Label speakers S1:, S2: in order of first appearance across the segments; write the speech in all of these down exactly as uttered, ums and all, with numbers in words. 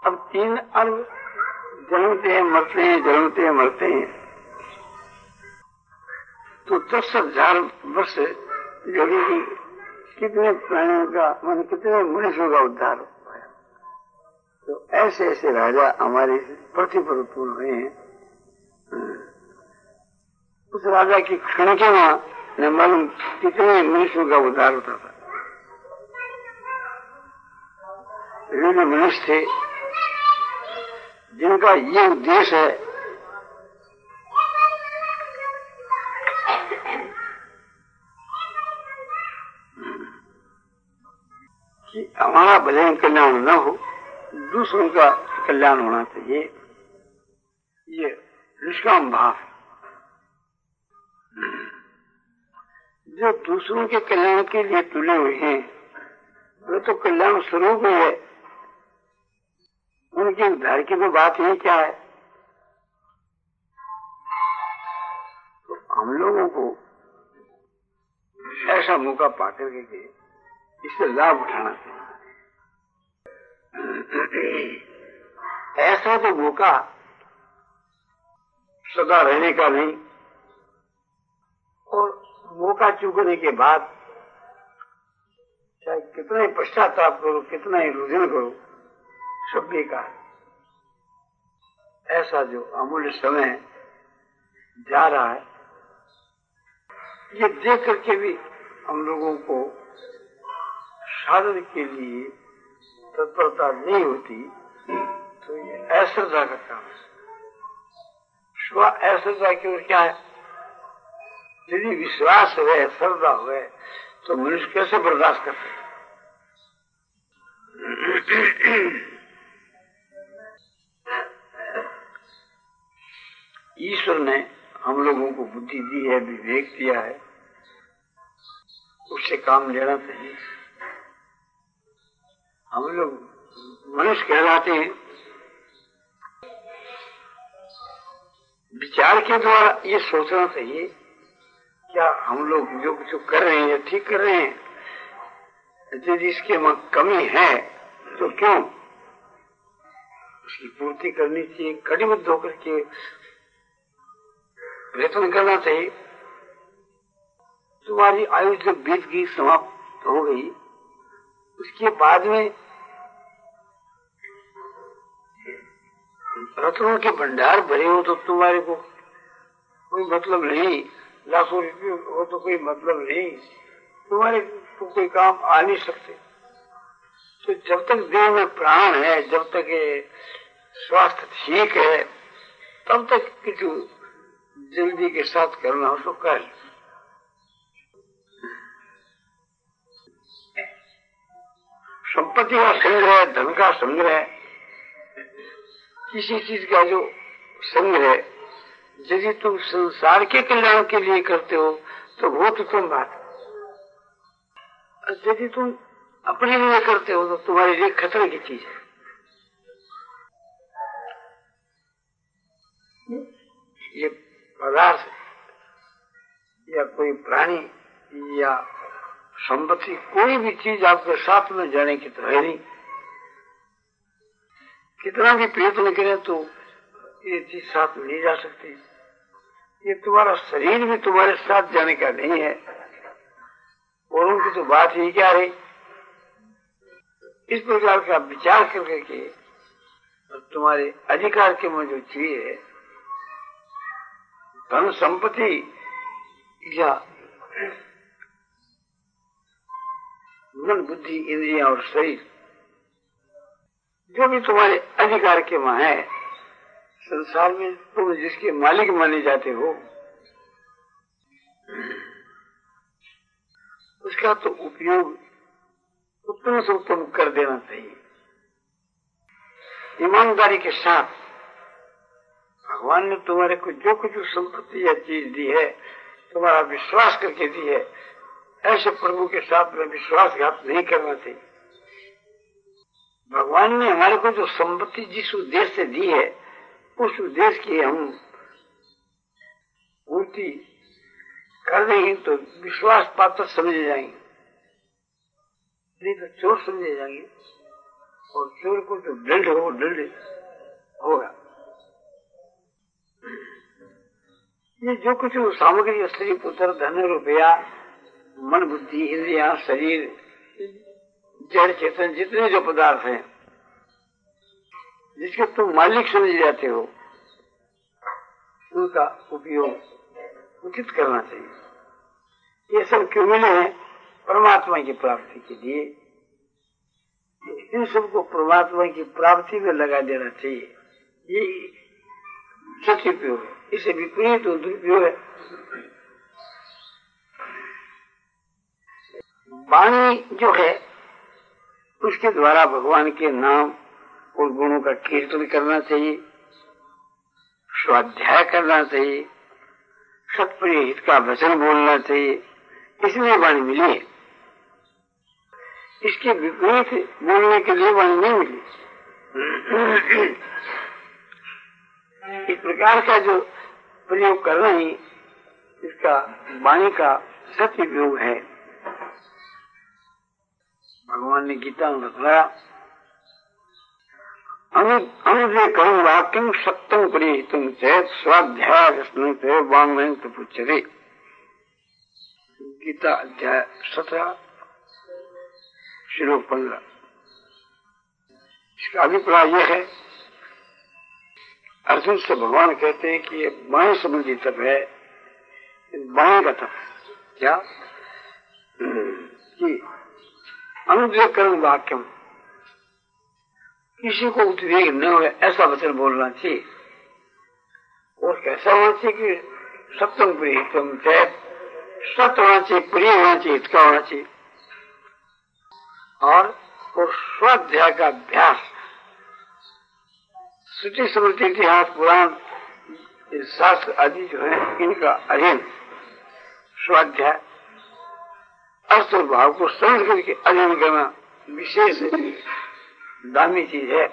S1: अब तीन अर्ब जन्मते हैं मरते हैं, जन्मते हैं मरते हैं, तो दस हजार वर्ष लगेगी। कितने प्राणियों का मान, कितने मनुष्यों का उद्धार हो पाया। तो ऐसे ऐसे राजा हमारे पृथ्वी पर उत्पन्न हुए हैं। उस राजा की क्षण के वहां न मालूम कितने मनुष्यों का उद्धार होता था। विभिन्न मनुष्य थे जिनका ये उद्देश्य है कि हमारा भले कल्याण न हो, दूसरों का कल्याण होना चाहिए। ये निष्काम भाव है। जो दूसरों के कल्याण के लिए तुले हुए हैं वे तो कल्याण स्वरूप ही है। उनके उद्धार की तो बात ही क्या है। तो हम लोगों को ऐसा मौका पाकर के इससे लाभ उठाना चाहिए। ऐसा तो मौका सदा रहने का नहीं, और मौका चूकने के बाद चाहे कितना ही पश्चाताप करो, कितना ही रुझान करो, सब बेकार। ऐसा जो अमूल्य समय जा रहा है, ये देख करके भी हम लोगों को साधन के लिए तत्परता नहीं होती, तो ये अश्रद्धा का काम है। स्व अश्रद्धा की ओर क्या है? यदि विश्वास है, श्रद्धा है, तो मनुष्य कैसे बर्दाश्त करते हैं? ईश्वर ने हम लोगों को बुद्धि दी है, विवेक दिया है, उससे काम लेना चाहिए। हम लोग मनुष्य कहलाते हैं। विचार के द्वारा ये सोचना चाहिए क्या हम लोग जो जो कर रहे हैं ठीक कर रहे हैं? यदि इसके में कमी है तो क्यों उसकी पूर्ति करनी चाहिए। कटिबद्ध होकर के प्रयत्न करना चाहिए। तुम्हारी आयु जब बीत गई, समाप्त हो गई, उसके बाद में रत्नों के भंडार भरे हो तो तुम्हारे को कोई मतलब नहीं, लाखों रुपये हो तो कोई मतलब नहीं, तुम्हारे को कोई काम आ नहीं सकते। तो जब तक देह में प्राण है, जब तक स्वास्थ्य ठीक है, तब तक किसी जल्दी के साथ करना हो तो कर। संपत्ति का संग्रह, धन का संग्रह, किसी चीज का जो संग्रह यदि तुम संसार के कल्याण के लिए करते हो तो बहुत उत्तम बात है। यदि तुम अपने लिए करते हो तो तुम्हारे लिए खतरे की चीज है। ये पदार्थ या कोई प्राणी या संपत्ति, कोई भी चीज आपके साथ में जाने की तो है नहीं। कितना भी प्रयत्न करें तो ये चीज साथ नहीं जा सकती। ये तुम्हारा शरीर भी तुम्हारे साथ जाने का नहीं है, और उनकी तो बात ही क्या रही। इस प्रकार का विचार करके के तुम्हारे अधिकार के में जो चीज है, धन संपत्ति या मन बुद्धि इंद्रियां और शरीर, जो भी तुम्हारे अधिकार के वहां है, संसार में तुम जिसके मालिक माने जाते हो, उसका तो उपयोग उत्तम से उत्तम कर देना चाहिए। ईमानदारी के साथ भगवान ने तुम्हारे को जो कुछ संपत्ति या चीज दी है, तुम्हारा विश्वास करके दी है, ऐसे प्रभु के साथ में विश्वासघात नहीं करना चाहिए। भगवान ने हमारे को जो संपत्ति जिस उद्देश्य से दी है, उस उद्देश्य की हम पूर्ति कर देंगे तो विश्वास पात्र समझे जाएंगे, नहीं तो चोर समझे जाएंगे। और चोर को तो दंड हो दंड होगा। ये जो कुछ सामग्री, स्त्री पुत्र, धन, रुपया, मन, बुद्धि, इंद्रिया, शरीर, जड़ चेतन, जितने जो पदार्थ हैं जिसके तुम मालिक समझ जाते हो, उनका उपयोग उचित करना चाहिए। ये सब क्यों मिले हैं? परमात्मा की प्राप्ति के लिए। इन सबको परमात्मा की प्राप्ति में लगा देना चाहिए। ये सदुपयोग है। इसे विपरीत तो दुरुपयोग है। वाणी जो है उसके द्वारा भगवान के नाम और गुणों का कीर्तन करना चाहिए, स्वाध्याय करना चाहिए, सत्प्रिय हित का वचन बोलना चाहिए। इसलिए वाणी मिली है। इसके विपरीत बोलने के लिए वाणी नहीं मिली। इस प्रकार का जो प्रयोग करना ही इसका वाणी का सदुपयोग है। भगवान ने गीता में बताया, अनुदेकं वाक्यं सत्यं परिहितं चेत् स्वाध्यायस्नु ते वाङ्मयं प्रपुच्यते। गीता अध्याय सत्रह श्लोक पंद्रह। इसका अभिप्राय यह है, अर्जुन से भगवान कहते हैं कि ये वाणी संबंधी तप है। वाणी का तप क्या कि अनुदेकं वाक्यम, किसी को उद्वेग न हो ऐसा वचन बोलना चाहिए। और कैसा होना चाहिए कि सत्यम प्रियतम, सत्य होना चाहिए, प्रिय होना चाहिए, हित का होना चाहिए। और और स्वाध्याय का अभ्यास, श्रुति स्मृति इतिहास पुराण शास्त्र आदि जो है इनका अध्ययन, स्वाध्याय, अर्थ और भाव को समझ करके अध्ययन करना विशेष दामी चीज है।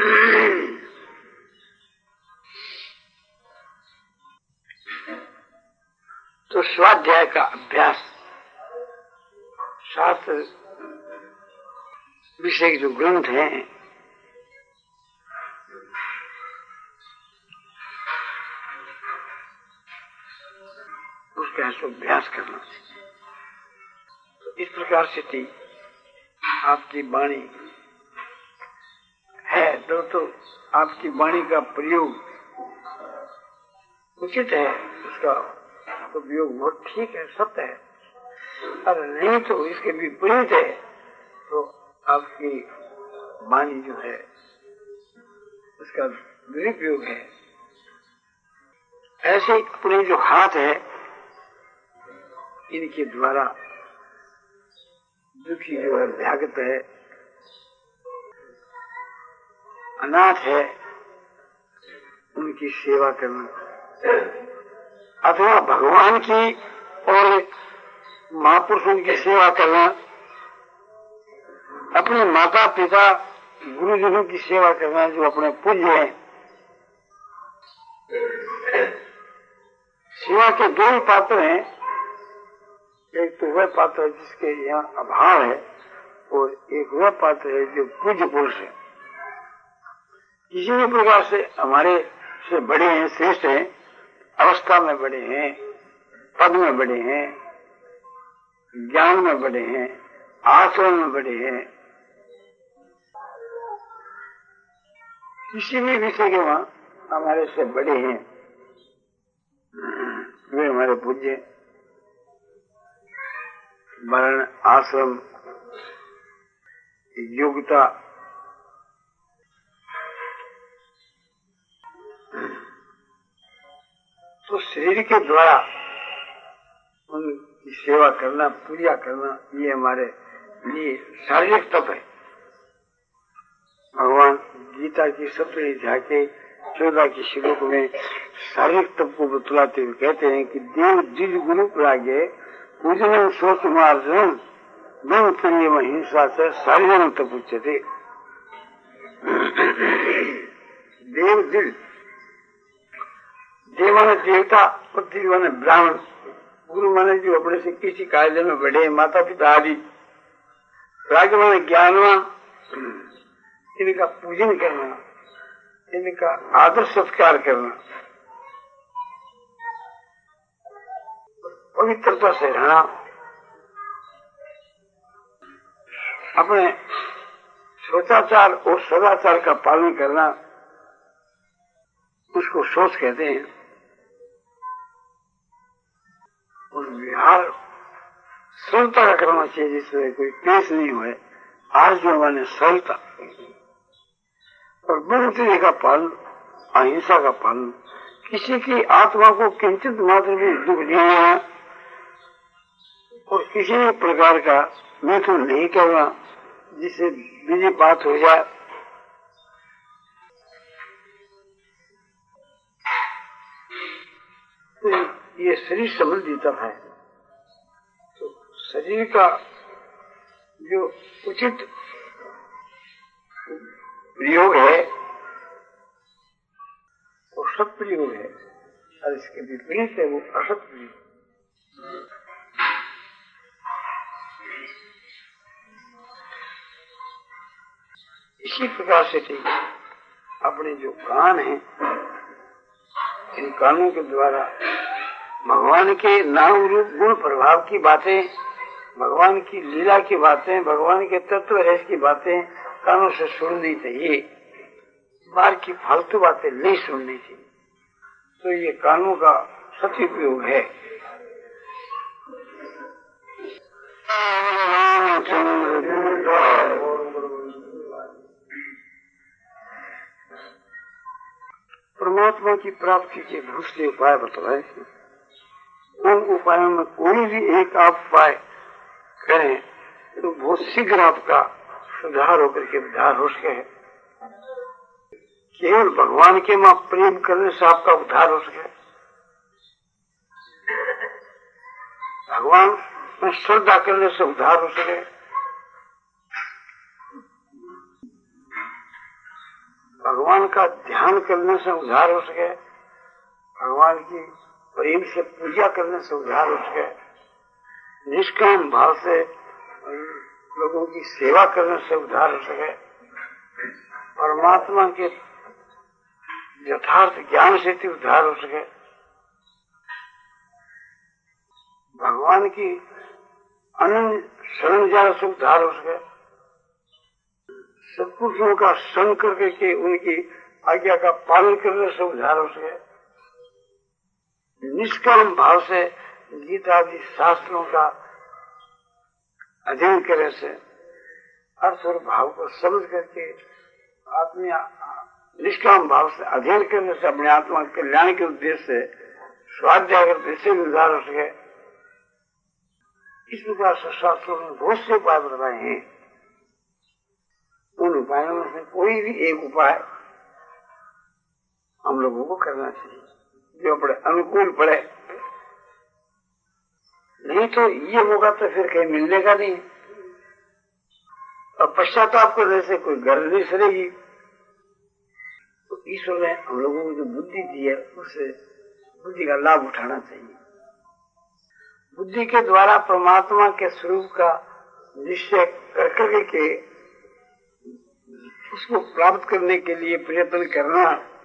S1: तो स्वाध्याय का अभ्यास, शास्त्र विषय के जो ग्रंथ हैं उसका अभ्यास करना चाहिए। तो इस प्रकार से थी आपकी वाणी है तो, तो आपकी वाणी का प्रयोग उचित है, उसका उपयोग बहुत ठीक है, सत्य है। अगर नहीं तो इसके विपरीत है तो आपकी वाणी जो है उसका दुरुपयोग है। ऐसे अपने जो हाथ है इनके द्वारा दुखी जो है, भ्यागत है, अनाथ है, उनकी सेवा करना, अथवा भगवान की और महापुरुषों की सेवा करना, अपने माता पिता गुरुजनों की सेवा करना जो अपने पूज्य है। सेवा के दो ही पात्र हैं, एक तो वह पात्र है जिसके यहाँ अभाव है और एक वह पात्र है जो पूज्य पुरुष है। किसी भी प्रकार से हमारे से बड़े हैं, श्रेष्ठ हैं, अवस्था में बड़े हैं, पद में बड़े हैं, ज्ञान में बड़े हैं, आचरण में बड़े हैं, किसी भी विषय के वहां हमारे से बड़े हैं, वे हमारे पूज्य। वर्ण, आश्रम, योग्यता, तो शरीर के द्वारा उनकी सेवा करना, पूजा करना, ये हमारे लिए शारीरिक तप है। भगवान गीता की सत्रह अध्याय के चौदह के श्लोक में शारीरिक तप को बतलाते हुए कहते हैं कि देव द्विज गुरु प्राज्ञ पूजन सोच मार्जन ब्रह्म संयम हिंसा से शारीरम तप उच्यते। देव द्विज, देव माने देवता और द्विज माने ब्राह्मण, गुरु माने जो अपने से किसी कार्य में बढ़े, माता पिता आदि, प्राज्ञ माने ज्ञानवान, इनका पूजन करना, इनका आदर सत्कार करना, पवित्रता से रहना, अपने सोचाचार और सदाचार का पालन करना, उसको सोच कहते हैं। और व्यवहार सरलता का करना चाहिए, जिससे कोई पेश नहीं हुए। आज जो हमारे सरलता और ब्रह्मचर्य का पालन, अहिंसा का पालन, किसी की आत्मा को किंचित मात्र भी दुख नहीं देना और किसी भी प्रकार का मैथुन नहीं करना जिससे बिजी बात हो जाए। तो ये शरीर संबंधी तब है। तो शरीर का जो उचित प्रयोग है वो सत प्रयोग है, और इसके विपरीत है वो असत प्रयोग। इसी प्रकार से ठीक अपने जो कान हैं, इन कानों के द्वारा भगवान के नाम रूप गुण प्रभाव की बातें, भगवान की लीला की बातें, भगवान के तत्व रहस्य की बातें कानों से सुननी चाहिए। बाहर की फालतू बातें नहीं सुननी चाहिए। तो ये कानों का सदुपयोग है। परमात्मा की प्राप्ति के दूसरे उपाय बताए। उन उपायों में कोई भी एक आप उपाय करें तो बहुत शीघ्र आपका सुधार होकर के उद्धार हो सके। केवल भगवान के मां प्रेम करने से आपका उद्धार हो सके। भगवान में श्रद्धा करने से उद्धार हो सके। भगवान का ध्यान करने से उद्धार हो सके। भगवान की प्रेम से पूजा करने से उद्धार हो सके। निष्काम भाव से लोगों की सेवा करने से उद्धार हो सके। परमात्मा के यथार्थ ज्ञान से भी उद्धार हो सके। भगवान की अनन्य शरण जाने से उद्धार हो सके। सत्पुरुषों का संग करके के उनकी आज्ञा का पालन करने से उद्धार हो सके। निष्काम भाव से गीता आदि शास्त्रों का अध्ययन करने से, अर्थ और भाव को समझ करके आत्मीय निष्काम भाव से अध्ययन करने से अपने आत्मा के कल्याण के उद्देश्य से स्वाध्याय करने से उद्धार हो सके। इस प्रकार से शास्त्रों में बहुत से उपाय बताए हैं। उन उपायों में से कोई भी एक उपाय हम लोगों को करना चाहिए जो अपने अनुकूल पड़े। नहीं तो ये होगा तो फिर कहीं मिलने का नहीं। और पश्चाताप करने से कोई गर्ज नहीं सरेगी। तो ईश्वर ने हम लोगों को जो बुद्धि दी है उससे बुद्धि का लाभ उठाना चाहिए। बुद्धि के द्वारा परमात्मा के स्वरूप का निश्चय कर करके के उसको प्राप्त करने के लिए प्रयत्न करना,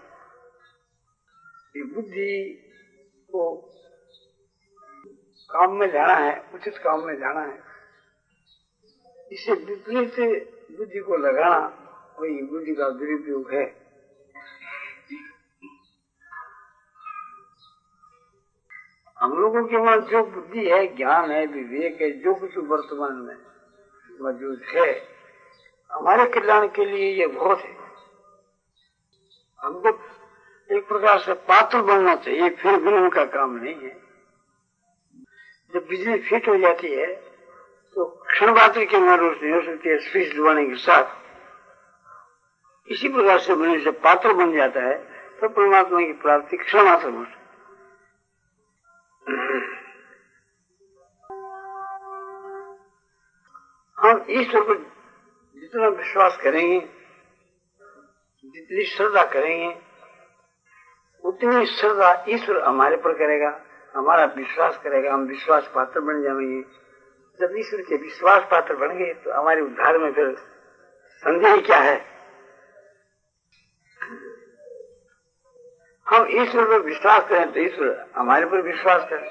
S1: ये बुद्धि को काम में जाना है, उचित काम में जाना है। इसे विपरीत बुद्धि को लगाना वही बुद्धि का दुरुपयोग है। हम लोगों के पास जो बुद्धि है, ज्ञान है, विवेक है, जो कुछ वर्तमान में मौजूद है, हमारे कल्याण के लिए ये बहुत है। हमको एक प्रकार से पात्र बनना चाहिए, फिर भी उनका काम नहीं है। जब बिजली फिट हो जाती है तो क्षण मात्र की रोशनी हो सकती है स्विच दबाने के साथ। इसी प्रकार से मनुष्य पात्र बन जाता है तो परमात्मा की प्राप्ति क्षण मात्र हो सकती है। हम ईश्वर पर जितना विश्वास करेंगे, जितनी श्रद्धा करेंगे, उतनी श्रद्धा ईश्वर हमारे पर करेगा, हमारा विश्वास करेगा, हम विश्वास पात्र बन जाएंगे। जब ईश्वर के विश्वास पात्र बन गए तो हमारे उद्धार में फिर संदेह क्या है। हम ईश्वर पर विश्वास करें तो ईश्वर हमारे पर विश्वास करें।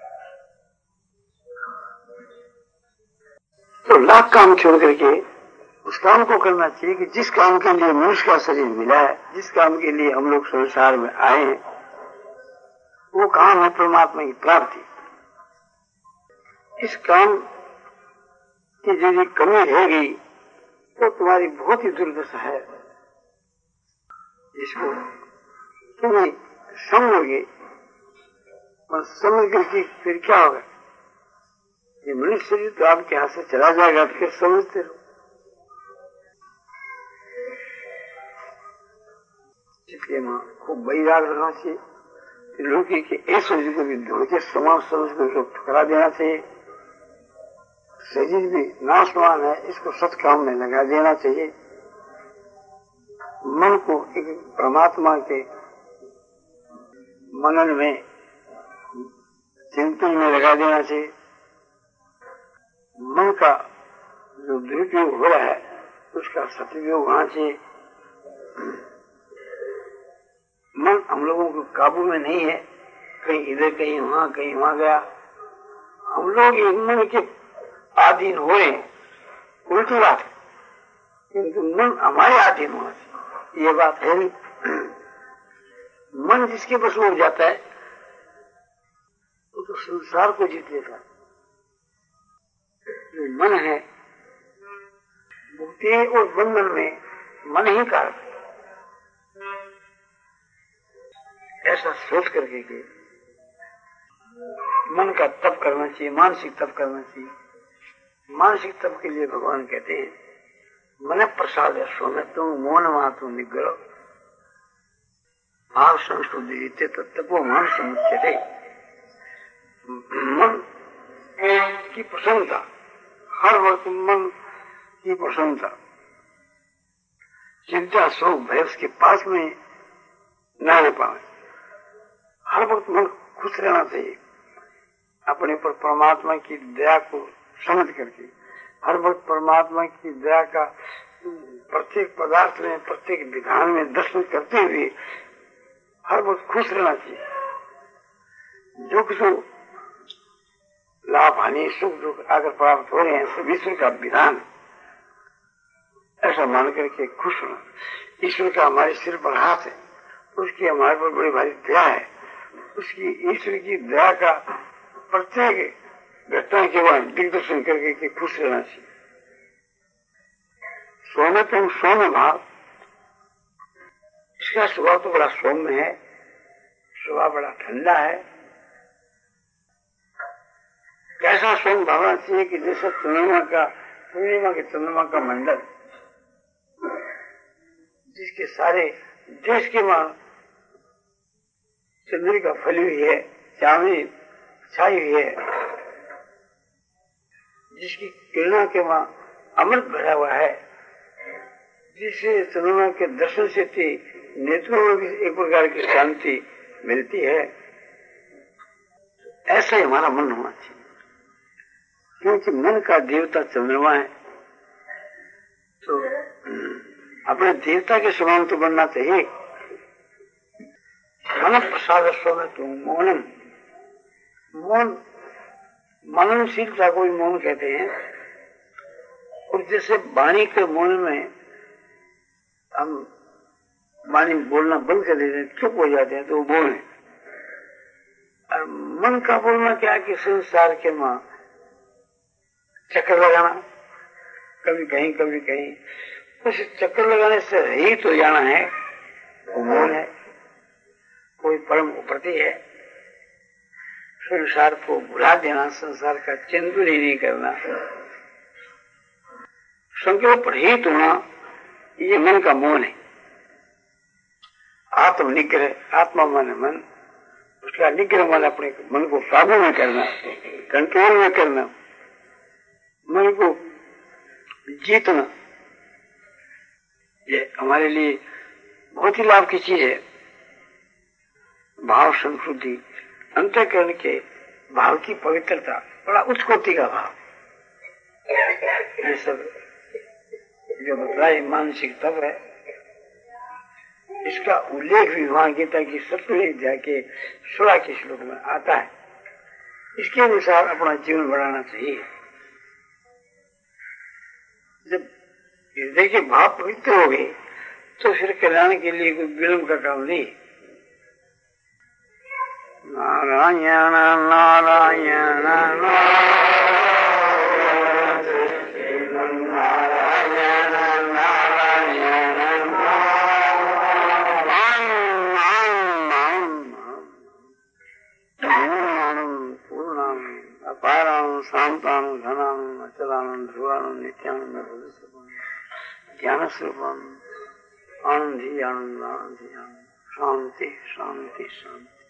S1: तो लाख काम छोड़ करके उस काम को करना चाहिए कि जिस काम के लिए मनुष्य का शरीर मिला है, जिस काम के लिए हम लोग संसार में आए हैं, वो काम है परमात्मा की प्राप्ति। इस काम की यदि कमी रह गई तो तुम्हारी बहुत ही दुर्दशा है। इसको तुम समझोगे और समझ करके फिर क्या होगा? ये मनुष्य शरीर तो आपके हाथ से चला जाएगा, फिर समझते रहो। इसलिए मां खूब वैराग रखना चाहिए। लौकिक के ऐसे को भी धोड़ के समाज समझ कर ठुकरा देना चाहिए। शरीर भी नाशवान है, इसको सत काम में लगा देना चाहिए। मन को एक परमात्मा के मनन में, चिंतन में लगा देना चाहिए। मन का जो दुरुपयोग हो रहा है उसका सदुपयोग होना चाहिए। मन हम लोगों को काबू में नहीं है, कहीं इधर कहीं वहां कहीं वहां गया। हम लोग एक मन के अधीन हो रहे हैं, उल्टी बात है, किंतु मन हमारे अधीन होना चाहिए, ये बात है नहीं। मन जिसके बस हो जाता है वो तो संसार को जीत लेता है। जो मन है मुक्ति और बंधन में मन ही कारक है। ऐसा सोच करके कि मन का तप करना चाहिए, मानसिक तप करना चाहिए। मानसिक तप के लिए भगवान कहते हैं, मन प्रसाद है सोमे तुम मौन मातु निग्रह भाव संशुद्धि तत्व मन समुच्यते। मन की प्रसन्नता, हर वक्त मन की प्रसन्नता, चिंता शोक भय उसके पास में न रह पाए। हर वक्त मन खुश रहना चाहिए, अपने पर परमात्मा की दया को समझ करके। हर वक्त परमात्मा की दया का प्रत्येक पदार्थ में, प्रत्येक विधान में दर्शन करते हुए हर वक्त खुश रहना चाहिए। जो कुछ लाभ हानि सुख दुख आकर प्राप्त हो रहे हैं सब ईश्वर का विधान, ऐसा मान करके खुश होना। ईश्वर का हमारे सिर पर हाथ है, उसकी हमारे पर बड़ी भारी दया है। उसकी ईश्वर की दया का प्रत्येक घटना के बाद दिग्दर्शन करके के खुश रहना चाहिए। सोने तुम सौम्य भाव, इसका स्वभाव तो बड़ा सौम्य है, स्वभाव बड़ा ठंडा है। कैसा सौम्य भावना चाहिए कि जैसे चंद्रमा का, पूर्णिमा के चंद्रमा का मंडल, जिसके सारे देश के वहां चंद्रिका फैली हुई है, चांदनी छाई हुई है, जिसकी किरणों के वहां अमृत भरा हुआ है, जिससे चंद्रमा के दर्शन से थी नेत्रों में भी एक प्रकार की शांति मिलती है। ऐसा ही हमारा मन होना चाहिए, क्योंकि मन का देवता चंद्रमा है। तो अपने देवता के समान तो बनना चाहिए। मन प्रसाद में तुम मौनम, मौन मननशीलता को भी मौन कहते हैं। और जैसे वाणी के मौन में हम वाणी बोलना बंद कर देते हैं, चुप हो जाते हैं, तो वो मौन है। और मन का बोलना क्या कि संसार के मां चक्कर लगाना, कभी कहीं कभी कहीं, उस चक्कर लगाने से रहित हो जाना है, वो मौन है। कोई परम उपरति है, संसार को भुला देना, संसार का चिंतन ही नहीं करना, संकल्प रहित होना, ये मन का मौन है। आत्म निग्रह, आत्मा मन मन, उसका निग्रह मन अपने मन को काबू में करना, कंट्रोल में करना, मन को जीतना, ये हमारे लिए बहुत ही लाभ की चीज है। भाव संशुद्धि, अंतःकरण के भाव की पवित्रता, बड़ा उच्च कोटि का भाव, ये सब जो बताए मानसिक तप है, इसका उल्लेख भी वहां गीता की सत्रहवीं अध्याय के सोलह के श्लोक में आता है। इसके अनुसार अपना जीवन बढ़ाना चाहिए। जब हृदय के भाव पवित्र हो गए तो फिर कल्याण के लिए कोई विलंब का काम नहीं। नारायण नारायण शांतानु धनानु अचलानु ध्रुवानु नित्यानंद ज्ञान स्वरूपम आनंदी आनंद आनंदी आनंद शांति शांति शांति।